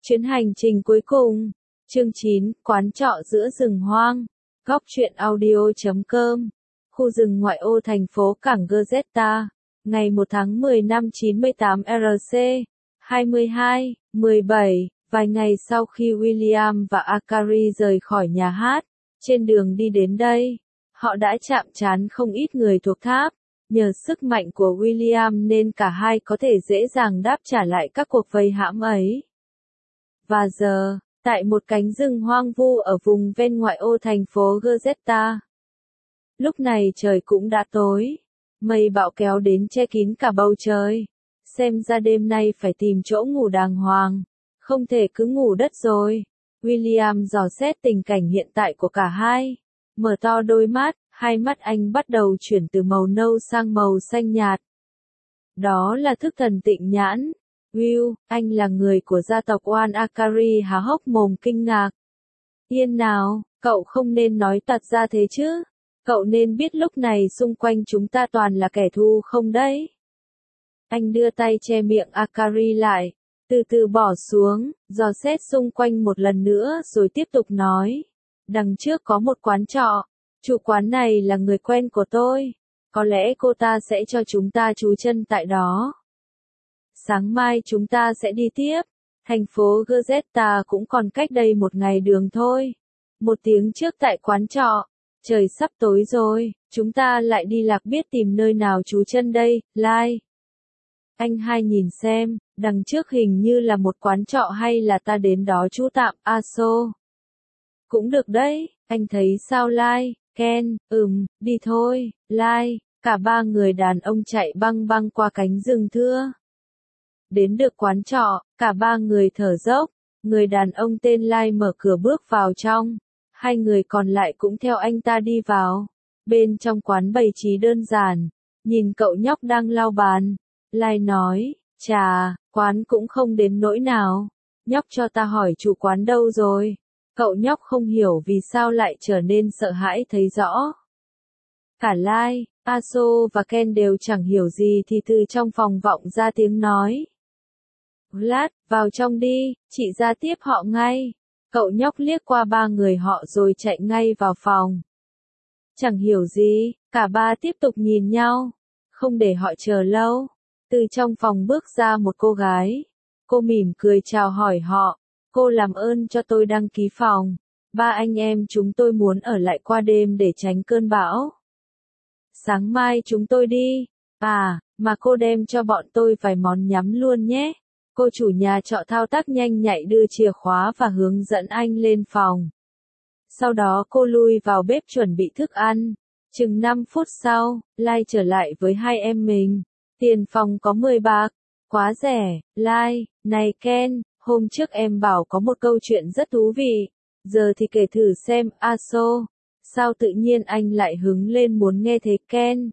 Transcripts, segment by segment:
Chuyến hành trình cuối cùng. Chương 9, quán trọ giữa rừng hoang. Góc truyện audio.com. Khu rừng ngoại ô thành phố Cảng Gazetta. Ngày 1 tháng 10 năm 98 RC. 22:17. Vài ngày sau khi William và Akari rời khỏi nhà hát, trên đường đi đến đây, họ đã chạm trán không ít người thuộc tháp. Nhờ sức mạnh của William nên cả hai có thể dễ dàng đáp trả lại các cuộc vây hãm ấy. Và giờ, tại một cánh rừng hoang vu ở vùng ven ngoại ô thành phố Gazetta. Lúc này trời cũng đã tối, mây bão kéo đến che kín cả bầu trời. Xem ra đêm nay phải tìm chỗ ngủ đàng hoàng, không thể cứ ngủ đất rồi. William dò xét tình cảnh hiện tại của cả hai, mở to đôi mắt, hai mắt anh bắt đầu chuyển từ màu nâu sang màu xanh nhạt. Đó là thức thần tịnh nhãn. Will, anh là người của gia tộc Oan. Akari há hốc mồm kinh ngạc. Yên nào, cậu không nên nói tật ra thế chứ. Cậu nên biết lúc này xung quanh chúng ta toàn là kẻ thù không đấy. Anh đưa tay che miệng Akari lại, từ từ bỏ xuống, dò xét xung quanh một lần nữa rồi tiếp tục nói. Đằng trước có một quán trọ. Chủ quán này là người quen của tôi. Có lẽ cô ta sẽ cho chúng ta trú chân tại đó. Sáng mai chúng ta sẽ đi tiếp. Thành phố Gazetta cũng còn cách đây một ngày đường thôi. Một tiếng trước tại quán trọ. Trời sắp tối rồi, chúng ta lại đi lạc biết tìm nơi nào trú chân đây, Lai. Anh hai nhìn xem, đằng trước hình như là một quán trọ hay là ta đến đó trú tạm, Aso. Cũng được đấy, anh thấy sao Lai, Ken, đi thôi, Lai. Cả ba người đàn ông chạy băng băng qua cánh rừng thưa. Đến được quán trọ, cả ba người thở dốc, người đàn ông tên Lai mở cửa bước vào trong, hai người còn lại cũng theo anh ta đi vào. Bên trong quán bày trí đơn giản, nhìn cậu nhóc đang lau bàn, Lai nói, chà, quán cũng không đến nỗi nào, nhóc cho ta hỏi chủ quán đâu rồi. Cậu nhóc không hiểu vì sao lại trở nên sợ hãi thấy rõ. Cả Lai, Aso và Ken đều chẳng hiểu gì thì từ trong phòng vọng ra tiếng nói. Lát, vào trong đi, chị ra tiếp họ ngay. Cậu nhóc liếc qua ba người họ rồi chạy ngay vào phòng. Chẳng hiểu gì, cả ba tiếp tục nhìn nhau. Không để họ chờ lâu. Từ trong phòng bước ra một cô gái. Cô mỉm cười chào hỏi họ. Cô làm ơn cho tôi đăng ký phòng. Ba anh em chúng tôi muốn ở lại qua đêm để tránh cơn bão. Sáng mai chúng tôi đi. À, mà cô đem cho bọn tôi vài món nhắm luôn nhé. Cô chủ nhà trọ thao tác nhanh nhạy đưa chìa khóa và hướng dẫn anh lên phòng. Sau đó cô lui vào bếp chuẩn bị thức ăn. Chừng 5 phút sau, Lai trở lại với hai em mình. Tiền phòng có 10 bạc. Quá rẻ, Lai, này Ken, hôm trước em bảo có một câu chuyện rất thú vị. Giờ thì kể thử xem, Aso. Sao tự nhiên anh lại hứng lên muốn nghe thế Ken?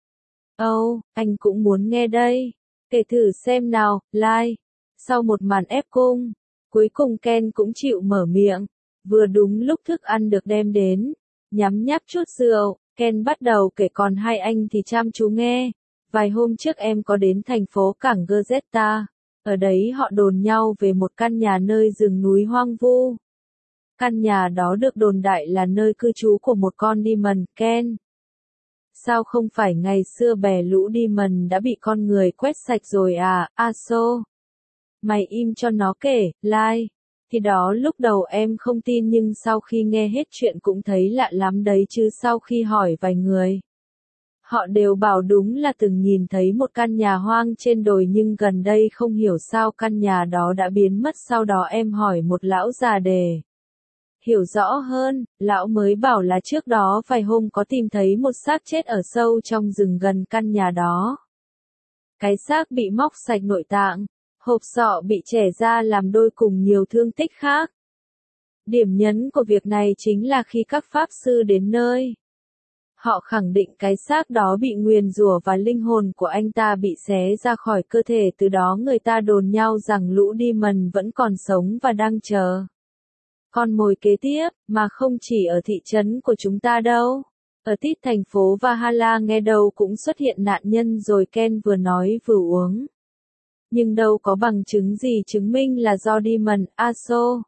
Anh cũng muốn nghe đây. Kể thử xem nào, Lai. Sau một màn ép cung, cuối cùng Ken cũng chịu mở miệng. Vừa đúng lúc thức ăn được đem đến, nhắm nháp chút rượu, Ken bắt đầu kể còn hai anh thì chăm chú nghe. Vài hôm trước em có đến thành phố Cảng Gazetta. Ở đấy họ đồn nhau về một căn nhà nơi rừng núi hoang vu. Căn nhà đó được đồn đại là nơi cư trú của một con demon, Ken. Sao không phải ngày xưa bè lũ demon đã bị con người quét sạch rồi à, Aso? Mày im cho nó kể, Lai. Thì đó lúc đầu em không tin nhưng sau khi nghe hết chuyện cũng thấy lạ lắm đấy chứ sau khi hỏi vài người. Họ đều bảo đúng là từng nhìn thấy một căn nhà hoang trên đồi nhưng gần đây không hiểu sao căn nhà đó đã biến mất. Sau đó em hỏi một lão già để hiểu rõ hơn, lão mới bảo là trước đó vài hôm có tìm thấy một xác chết ở sâu trong rừng gần căn nhà đó. Cái xác bị móc sạch nội tạng. Hộp sọ bị chẻ ra làm đôi cùng nhiều thương tích khác. Điểm nhấn của việc này chính là khi các pháp sư đến nơi, họ khẳng định cái xác đó bị nguyền rủa và linh hồn của anh ta bị xé ra khỏi cơ thể. Từ đó người ta đồn nhau rằng lũ demon vẫn còn sống và đang chờ con mồi kế tiếp, mà không chỉ ở thị trấn của chúng ta đâu. Ở tít thành phố Valhalla nghe đâu cũng xuất hiện nạn nhân rồi. Ken vừa nói vừa uống nhưng đâu có bằng chứng gì chứng minh là do Demon Aso.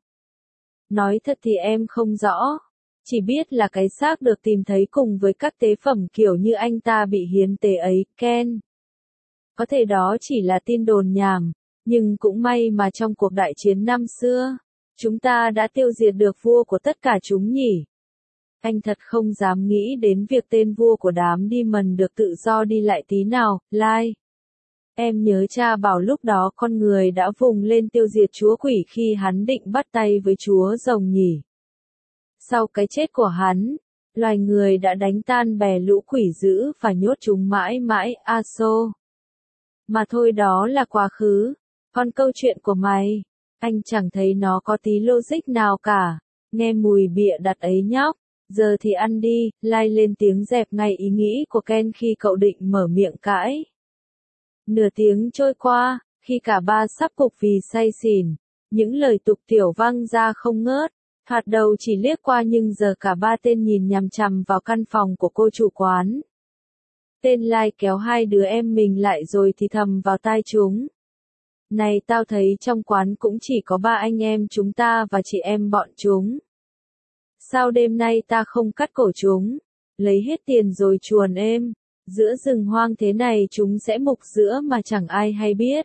Nói thật thì em không rõ, chỉ biết là cái xác được tìm thấy cùng với các tế phẩm kiểu như anh ta bị hiến tế ấy, Ken. Có thể đó chỉ là tin đồn nhảm, nhưng cũng may mà trong cuộc đại chiến năm xưa, chúng ta đã tiêu diệt được vua của tất cả chúng nhỉ. Anh thật không dám nghĩ đến việc tên vua của đám Demon được tự do đi lại tí nào, Lai. Em nhớ cha bảo lúc đó con người đã vùng lên tiêu diệt chúa quỷ khi hắn định bắt tay với chúa rồng nhỉ. Sau cái chết của hắn, loài người đã đánh tan bè lũ quỷ dữ và nhốt chúng mãi mãi, Aso. Mà thôi đó là quá khứ, còn câu chuyện của mày, anh chẳng thấy nó có tí logic nào cả, nghe mùi bịa đặt ấy nhóc, giờ thì ăn đi, Lai lên tiếng dẹp ngay ý nghĩ của Ken khi cậu định mở miệng cãi. Nửa tiếng trôi qua, khi cả ba sắp cục vì say xỉn, những lời tục tiểu vang ra không ngớt, thoạt đầu chỉ liếc qua nhưng giờ cả ba tên nhìn nhằm chằm vào căn phòng của cô chủ quán. Tên Lai kéo hai đứa em mình lại rồi thì thầm vào tai chúng. Này tao thấy trong quán cũng chỉ có ba anh em chúng ta và chị em bọn chúng. Sao đêm nay ta không cắt cổ chúng, lấy hết tiền rồi chuồn êm, giữa rừng hoang thế này chúng sẽ mục giữa mà chẳng ai hay biết.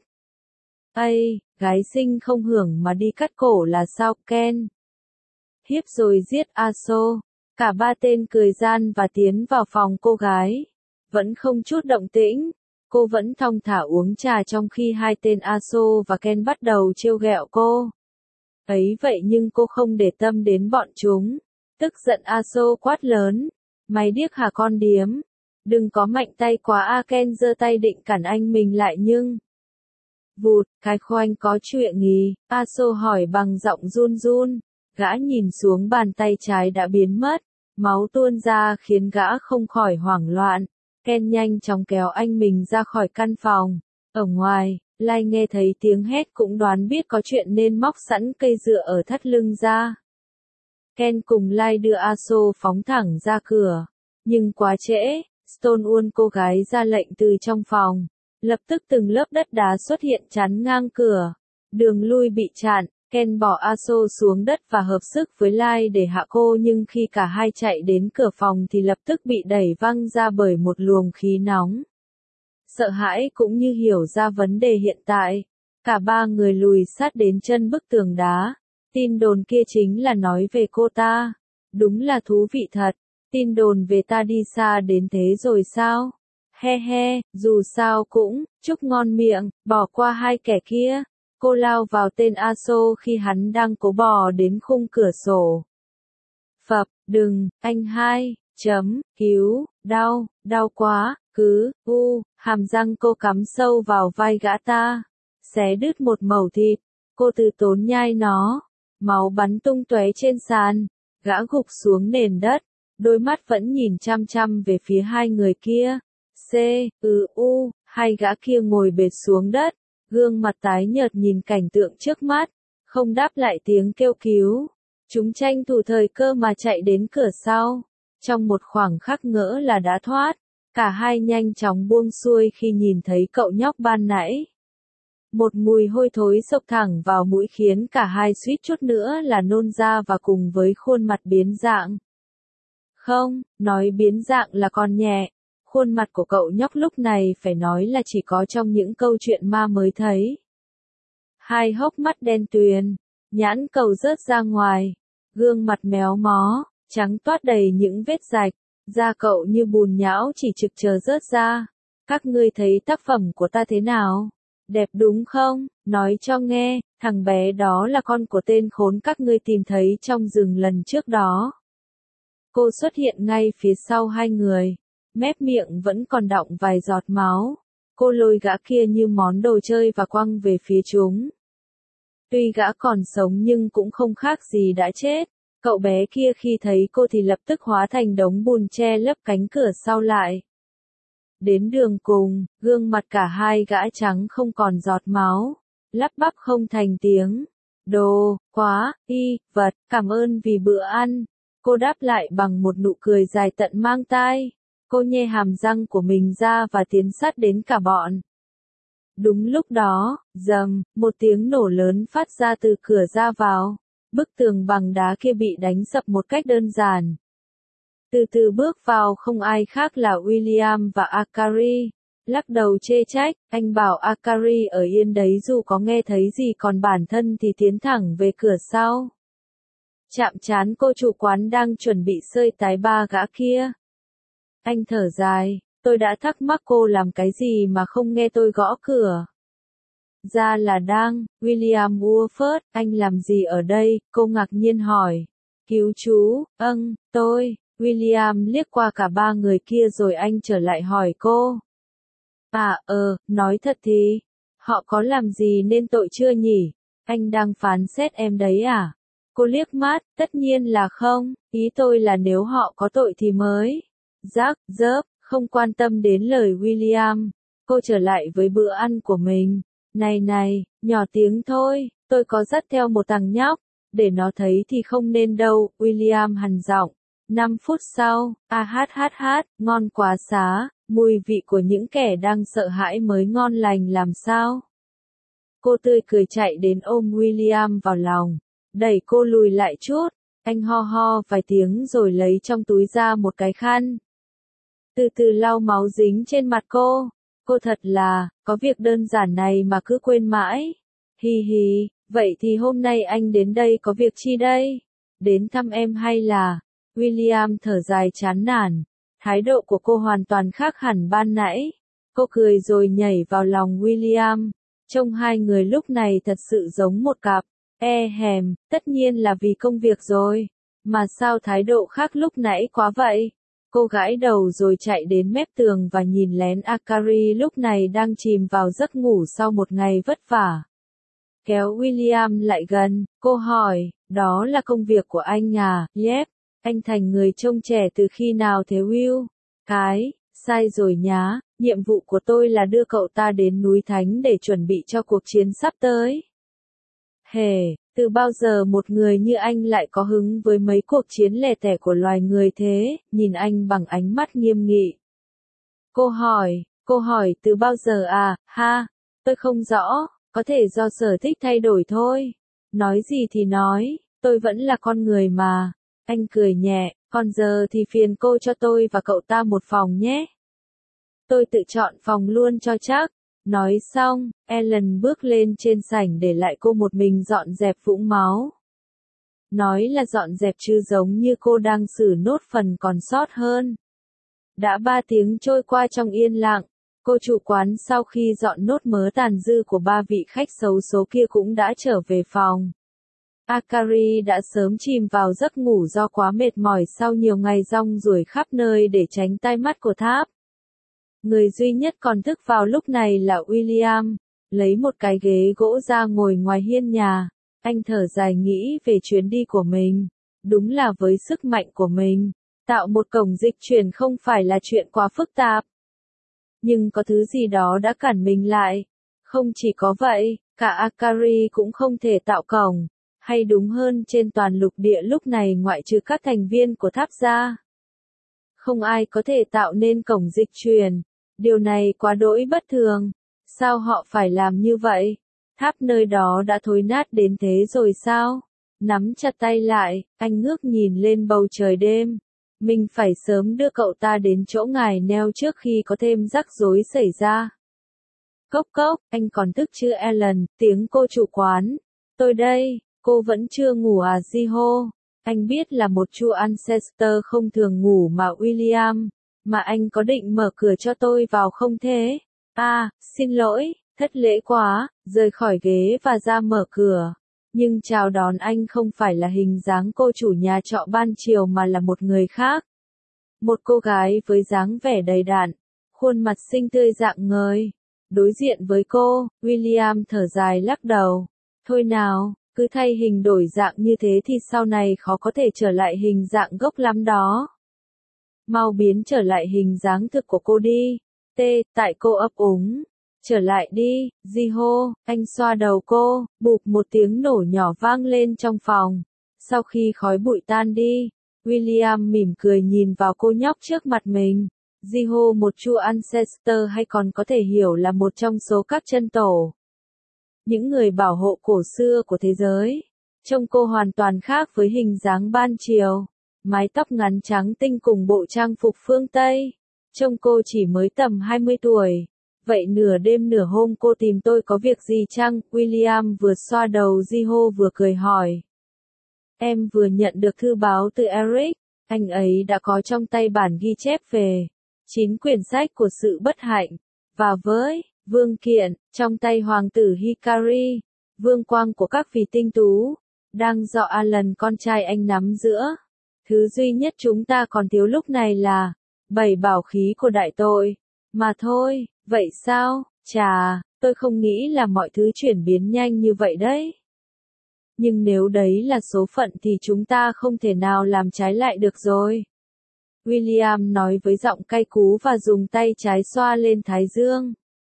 Ây, gái xinh không hưởng mà đi cắt cổ là sao Ken? Hiếp rồi giết Aso, cả ba tên cười gian và tiến vào phòng cô gái. Vẫn không chút động tĩnh, cô vẫn thong thả uống trà trong khi hai tên Aso và Ken bắt đầu trêu ghẹo cô. Ấy vậy nhưng cô không để tâm đến bọn chúng. Tức giận Aso quát lớn, mày điếc hả con điếm? Đừng có mạnh tay quá a. Ken giơ tay định cản anh mình lại nhưng... Vụt, cái khoanh có chuyện gì? Aso hỏi bằng giọng run run, gã nhìn xuống bàn tay trái đã biến mất, máu tuôn ra khiến gã không khỏi hoảng loạn. Ken nhanh chóng kéo anh mình ra khỏi căn phòng. Ở ngoài, Lai nghe thấy tiếng hét cũng đoán biết có chuyện nên móc sẵn cây dựa ở thắt lưng ra. Ken cùng Lai đưa Aso phóng thẳng ra cửa. Nhưng quá trễ, Stone uôn cô gái ra lệnh từ trong phòng. Lập tức từng lớp đất đá xuất hiện chắn ngang cửa. Đường lui bị chặn, Ken bỏ Aso xuống đất và hợp sức với Lai để hạ cô nhưng khi cả hai chạy đến cửa phòng thì lập tức bị đẩy văng ra bởi một luồng khí nóng. Sợ hãi cũng như hiểu ra vấn đề hiện tại, cả ba người lùi sát đến chân bức tường đá. Tin đồn kia chính là nói về cô ta. Đúng là thú vị thật, tin đồn về ta đi xa đến thế rồi sao? He he, dù sao cũng, chúc ngon miệng, bỏ qua hai kẻ kia. Cô lao vào tên Aso khi hắn đang cố bò đến khung cửa sổ. Phập, đừng, anh hai, cứu, đau quá, hàm răng cô cắm sâu vào vai gã ta. Xé đứt một mẩu thịt, cô từ tốn nhai nó. Máu bắn tung tóe trên sàn, gã gục xuống nền đất, đôi mắt vẫn nhìn chăm chăm về phía hai người kia. Hai gã kia ngồi bệt xuống đất, gương mặt tái nhợt nhìn cảnh tượng trước mắt, không đáp lại tiếng kêu cứu. Chúng tranh thủ thời cơ mà chạy đến cửa sau. Trong một khoảng khắc ngỡ là đã thoát, cả hai nhanh chóng buông xuôi khi nhìn thấy cậu nhóc ban nãy. Một mùi hôi thối xộc thẳng vào mũi khiến cả hai suýt chút nữa là nôn ra và cùng với khuôn mặt biến dạng. Không, nói biến dạng là còn nhẹ. Khuôn mặt của cậu nhóc lúc này phải nói là chỉ có trong những câu chuyện ma mới thấy. Hai hốc mắt đen tuyền, nhãn cầu rớt ra ngoài, gương mặt méo mó, trắng toát đầy những vết rạch, da cậu như bùn nhão chỉ trực chờ rớt ra. Các ngươi thấy tác phẩm của ta thế nào? Đẹp đúng không? Nói cho nghe, thằng bé đó là con của tên khốn các ngươi tìm thấy trong rừng lần trước đó. Cô xuất hiện ngay phía sau hai người, mép miệng vẫn còn đọng vài giọt máu. Cô lôi gã kia như món đồ chơi và quăng về phía chúng. Tuy gã còn sống nhưng cũng không khác gì đã chết. Cậu bé kia khi thấy cô thì lập tức hóa thành đống bùn che lấp cánh cửa sau lại. Đến đường cùng, gương mặt cả hai gã trắng không còn giọt máu, lắp bắp không thành tiếng. Đồ, quá, vật, cảm ơn vì bữa ăn. Cô đáp lại bằng một nụ cười dài tận mang tai. Cô nhe hàm răng của mình ra và tiến sát đến cả bọn. Đúng lúc đó, rầm, một tiếng nổ lớn phát ra từ cửa ra vào. Bức tường bằng đá kia bị đánh sập một cách đơn giản. Từ từ bước vào không ai khác là William và Akari. Lắc đầu chê trách, anh bảo Akari ở yên đấy dù có nghe thấy gì còn bản thân thì tiến thẳng về cửa sau. Chạm trán cô chủ quán đang chuẩn bị sơi tái ba gã kia. Anh thở dài, tôi đã thắc mắc cô làm cái gì mà không nghe tôi gõ cửa. Ra là đang, William Woolford, anh làm gì ở đây, cô ngạc nhiên hỏi. Cứu chú, tôi, William liếc qua cả ba người kia rồi anh trở lại hỏi cô. Nói thật thì, họ có làm gì nên tội chưa nhỉ? Anh đang phán xét em đấy à? Cô liếc mắt, tất nhiên là không, ý tôi là nếu họ có tội thì mới. Không quan tâm đến lời William. Cô trở lại với bữa ăn của mình. Này, nhỏ tiếng thôi, tôi có dắt theo một thằng nhóc, để nó thấy thì không nên đâu, William hằn giọng. 5 phút sau, ngon quá xá, mùi vị của những kẻ đang sợ hãi mới ngon lành làm sao. Cô tươi cười chạy đến ôm William vào lòng, đẩy cô lùi lại chút, anh ho ho vài tiếng rồi lấy trong túi ra một cái khăn. Từ từ lau máu dính trên mặt cô thật là, có việc đơn giản này mà cứ quên mãi. Hi hi, vậy thì hôm nay anh đến đây có việc chi đây? Đến thăm em hay là? William thở dài chán nản, thái độ của cô hoàn toàn khác hẳn ban nãy. Cô cười rồi nhảy vào lòng William, trông hai người lúc này thật sự giống một cặp. Tất nhiên là vì công việc rồi, mà sao thái độ khác lúc nãy quá vậy? Cô gãi đầu rồi chạy đến mép tường và nhìn lén Akari lúc này đang chìm vào giấc ngủ sau một ngày vất vả. Kéo William lại gần, cô hỏi, đó là công việc của anh à? Yep, anh thành người trông trẻ từ khi nào thế Will? Sai rồi nhá, nhiệm vụ của tôi là đưa cậu ta đến núi Thánh để chuẩn bị cho cuộc chiến sắp tới. Từ bao giờ một người như anh lại có hứng với mấy cuộc chiến lẻ tẻ của loài người thế, nhìn anh bằng ánh mắt nghiêm nghị. Cô hỏi từ bao giờ à, tôi không rõ, có thể do sở thích thay đổi thôi. Nói gì thì nói, tôi vẫn là con người mà. Anh cười nhẹ, còn giờ thì phiền cô cho tôi và cậu ta một phòng nhé. Tôi tự chọn phòng luôn cho chắc. Nói xong, Ellen bước lên trên sảnh để lại cô một mình dọn dẹp vũng máu. Nói là dọn dẹp chứ giống như cô đang xử nốt phần còn sót hơn. Đã 3 tiếng trôi qua trong yên lặng, cô chủ quán sau khi dọn nốt mớ tàn dư của 3 vị khách xấu số kia cũng đã trở về phòng. Akari đã sớm chìm vào giấc ngủ do quá mệt mỏi sau nhiều ngày rong ruổi khắp nơi để tránh tai mắt của tháp. Người duy nhất còn thức vào lúc này là William, lấy một cái ghế gỗ ra ngồi ngoài hiên nhà. Anh thở dài nghĩ về chuyến đi của mình. Đúng là với sức mạnh của mình, tạo một cổng dịch chuyển không phải là chuyện quá phức tạp. Nhưng có thứ gì đó đã cản mình lại. Không chỉ có vậy, cả Akari cũng không thể tạo cổng. Hay đúng hơn trên toàn lục địa lúc này ngoại trừ các thành viên của tháp ra. Không ai có thể tạo nên cổng dịch chuyển. Điều này quá đỗi bất thường. Sao họ phải làm như vậy? Tháp nơi đó đã thối nát đến thế rồi sao? Nắm chặt tay lại, anh ngước nhìn lên bầu trời đêm. Mình phải sớm đưa cậu ta đến chỗ ngài neo trước khi có thêm rắc rối xảy ra. Cốc, anh còn thức chưa Ellen? Tiếng cô chủ quán. Tôi đây, cô vẫn chưa ngủ à Jiho? Anh biết là một chu Ancestor không thường ngủ mà William. Mà anh có định mở cửa cho tôi vào không thế? Xin lỗi, thất lễ quá, rời khỏi ghế và ra mở cửa. Nhưng chào đón anh không phải là hình dáng cô chủ nhà trọ ban chiều mà là một người khác. Một cô gái với dáng vẻ đầy đặn, khuôn mặt xinh tươi rạng ngời. Đối diện với cô, William thở dài lắc đầu. Thôi nào, cứ thay hình đổi dạng như thế thì sau này khó có thể trở lại hình dạng gốc lắm đó. Mau biến trở lại hình dáng thực của cô đi. Tại cô ấp úng. Trở lại đi, Jiho, anh xoa đầu cô, bụp một tiếng nổ nhỏ vang lên trong phòng. Sau khi khói bụi tan đi, William mỉm cười nhìn vào cô nhóc trước mặt mình. Jiho một True Ancestor hay còn có thể hiểu là một trong số các chân tổ. Những người bảo hộ cổ xưa của thế giới. Trông cô hoàn toàn khác với hình dáng ban chiều. Mái tóc ngắn trắng tinh cùng bộ trang phục phương Tây. Trông cô chỉ mới tầm 20 tuổi. Vậy nửa đêm nửa hôm cô tìm tôi có việc gì chăng? William vừa xoa đầu Jiho vừa cười hỏi. Em vừa nhận được thư báo từ Eric. Anh ấy đã có trong tay bản ghi chép về 9 quyển sách của sự bất hạnh. Và với vương kiện, trong tay hoàng tử Hikari, vương quang của các vị tinh tú, đang do Alan con trai anh nắm giữ. Thứ duy nhất chúng ta còn thiếu lúc này là 7 bảo khí của đại tội. Mà thôi, vậy sao? Chà, tôi không nghĩ là mọi thứ chuyển biến nhanh như vậy đấy. Nhưng nếu đấy là số phận thì chúng ta không thể nào làm trái lại được rồi. William nói với giọng cay cú và dùng tay trái xoa lên thái dương.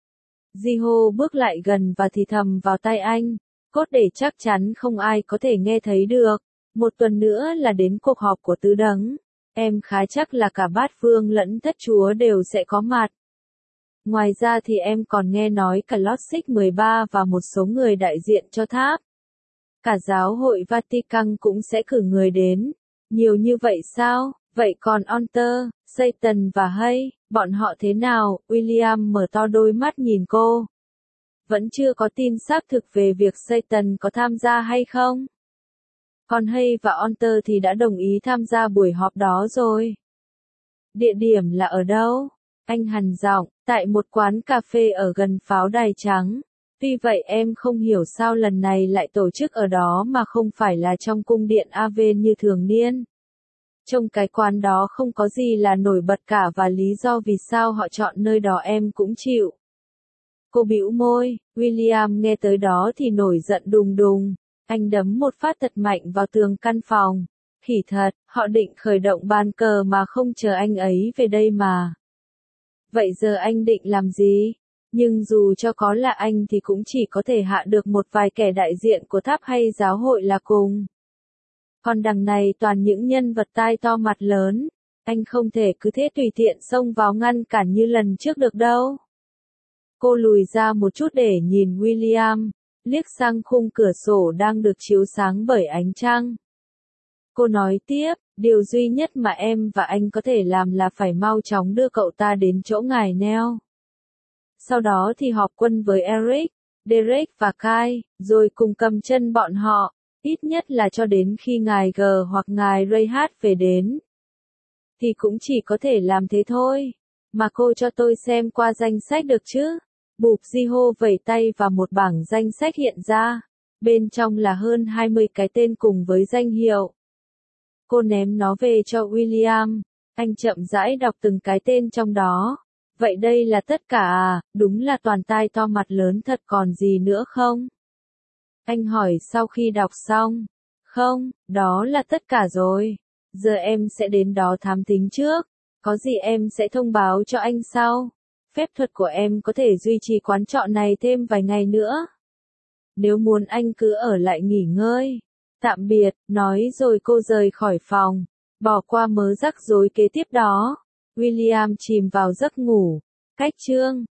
Jiho bước lại gần và thì thầm vào tai anh, cốt để chắc chắn không ai có thể nghe thấy được. Một tuần nữa là đến cuộc họp của tứ đấng. Em khá chắc là cả bát vương lẫn thất chúa đều sẽ có mặt. Ngoài ra thì em còn nghe nói cả Logic 13 và một số người đại diện cho tháp. Cả giáo hội Vatican cũng sẽ cử người đến. Nhiều như vậy sao? Vậy còn Onter, Satan và Hay, bọn họ thế nào? William mở to đôi mắt nhìn cô. Vẫn chưa có tin xác thực về việc Satan có tham gia hay không? Còn Hay và Onter thì đã đồng ý tham gia buổi họp đó rồi. Địa điểm là ở đâu? Anh hằn giọng, tại một quán cà phê ở gần pháo đài trắng. Tuy vậy em không hiểu sao lần này lại tổ chức ở đó mà không phải là trong cung điện Aven như thường niên. Trong cái quán đó không có gì là nổi bật cả và lý do vì sao họ chọn nơi đó em cũng chịu. Cô bĩu môi, William nghe tới đó thì nổi giận đùng đùng. Anh đấm một phát thật mạnh vào tường căn phòng. Khỉ thật, họ định khởi động bàn cờ mà không chờ anh ấy về đây mà. Vậy giờ anh định làm gì? Nhưng dù cho có là anh thì cũng chỉ có thể hạ được một vài kẻ đại diện của tháp hay giáo hội là cùng. Còn đằng này toàn những nhân vật tai to mặt lớn. Anh không thể cứ thế tùy tiện xông vào ngăn cản như lần trước được đâu. Cô lùi ra một chút để nhìn William, liếc sang khung cửa sổ đang được chiếu sáng bởi ánh trăng. Cô nói tiếp, điều duy nhất mà em và anh có thể làm là phải mau chóng đưa cậu ta đến chỗ ngài Neo. Sau đó thì họp quân với Eric, Derek và Kai, rồi cùng cầm chân bọn họ, ít nhất là cho đến khi ngài G hoặc ngài Rayhat về đến. Thì cũng chỉ có thể làm thế thôi. Mà cô cho tôi xem qua danh sách được chứ? Bụp Jiho vẩy tay và một bảng danh sách hiện ra. Bên trong là hơn 20 cái tên cùng với danh hiệu. Cô ném nó về cho William. Anh chậm rãi đọc từng cái tên trong đó. Vậy đây là tất cả à? Đúng là toàn tai to mặt lớn thật còn gì nữa không? Anh hỏi sau khi đọc xong. Không, đó là tất cả rồi. Giờ em sẽ đến đó thám thính trước. Có gì em sẽ thông báo cho anh sau. Phép thuật của em có thể duy trì quán trọ này thêm vài ngày nữa. Nếu muốn anh cứ ở lại nghỉ ngơi. Tạm biệt, nói rồi cô rời khỏi phòng. Bỏ qua mớ rắc rối kế tiếp đó. William chìm vào giấc ngủ. Cách chương